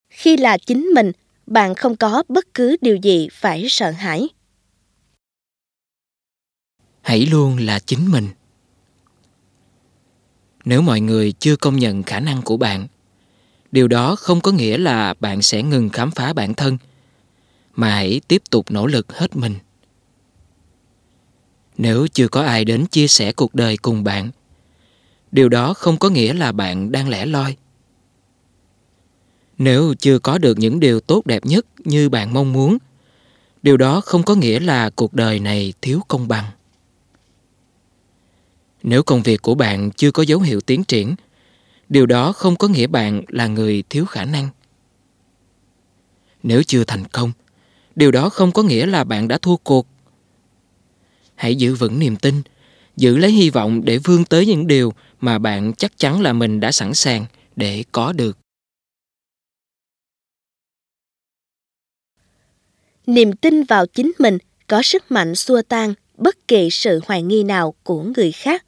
Khi là chính mình, bạn không có bất cứ điều gì phải sợ hãi. Hãy luôn là chính mình. Nếu mọi người chưa công nhận khả năng của bạn, điều đó không có nghĩa là bạn sẽ ngừng khám phá bản thân, mà hãy tiếp tục nỗ lực hết mình. Nếu chưa có ai đến chia sẻ cuộc đời cùng bạn, điều đó không có nghĩa là bạn đang lẻ loi. Nếu chưa có được những điều tốt đẹp nhất như bạn mong muốn, điều đó không có nghĩa là cuộc đời này thiếu công bằng. Nếu công việc của bạn chưa có dấu hiệu tiến triển, điều đó không có nghĩa bạn là người thiếu khả năng. Nếu chưa thành công, điều đó không có nghĩa là bạn đã thua cuộc. Hãy giữ vững niềm tin, giữ lấy hy vọng để vươn tới những điều mà bạn chắc chắn là mình đã sẵn sàng để có được. Niềm tin vào chính mình có sức mạnh xua tan bất kỳ sự hoài nghi nào của người khác.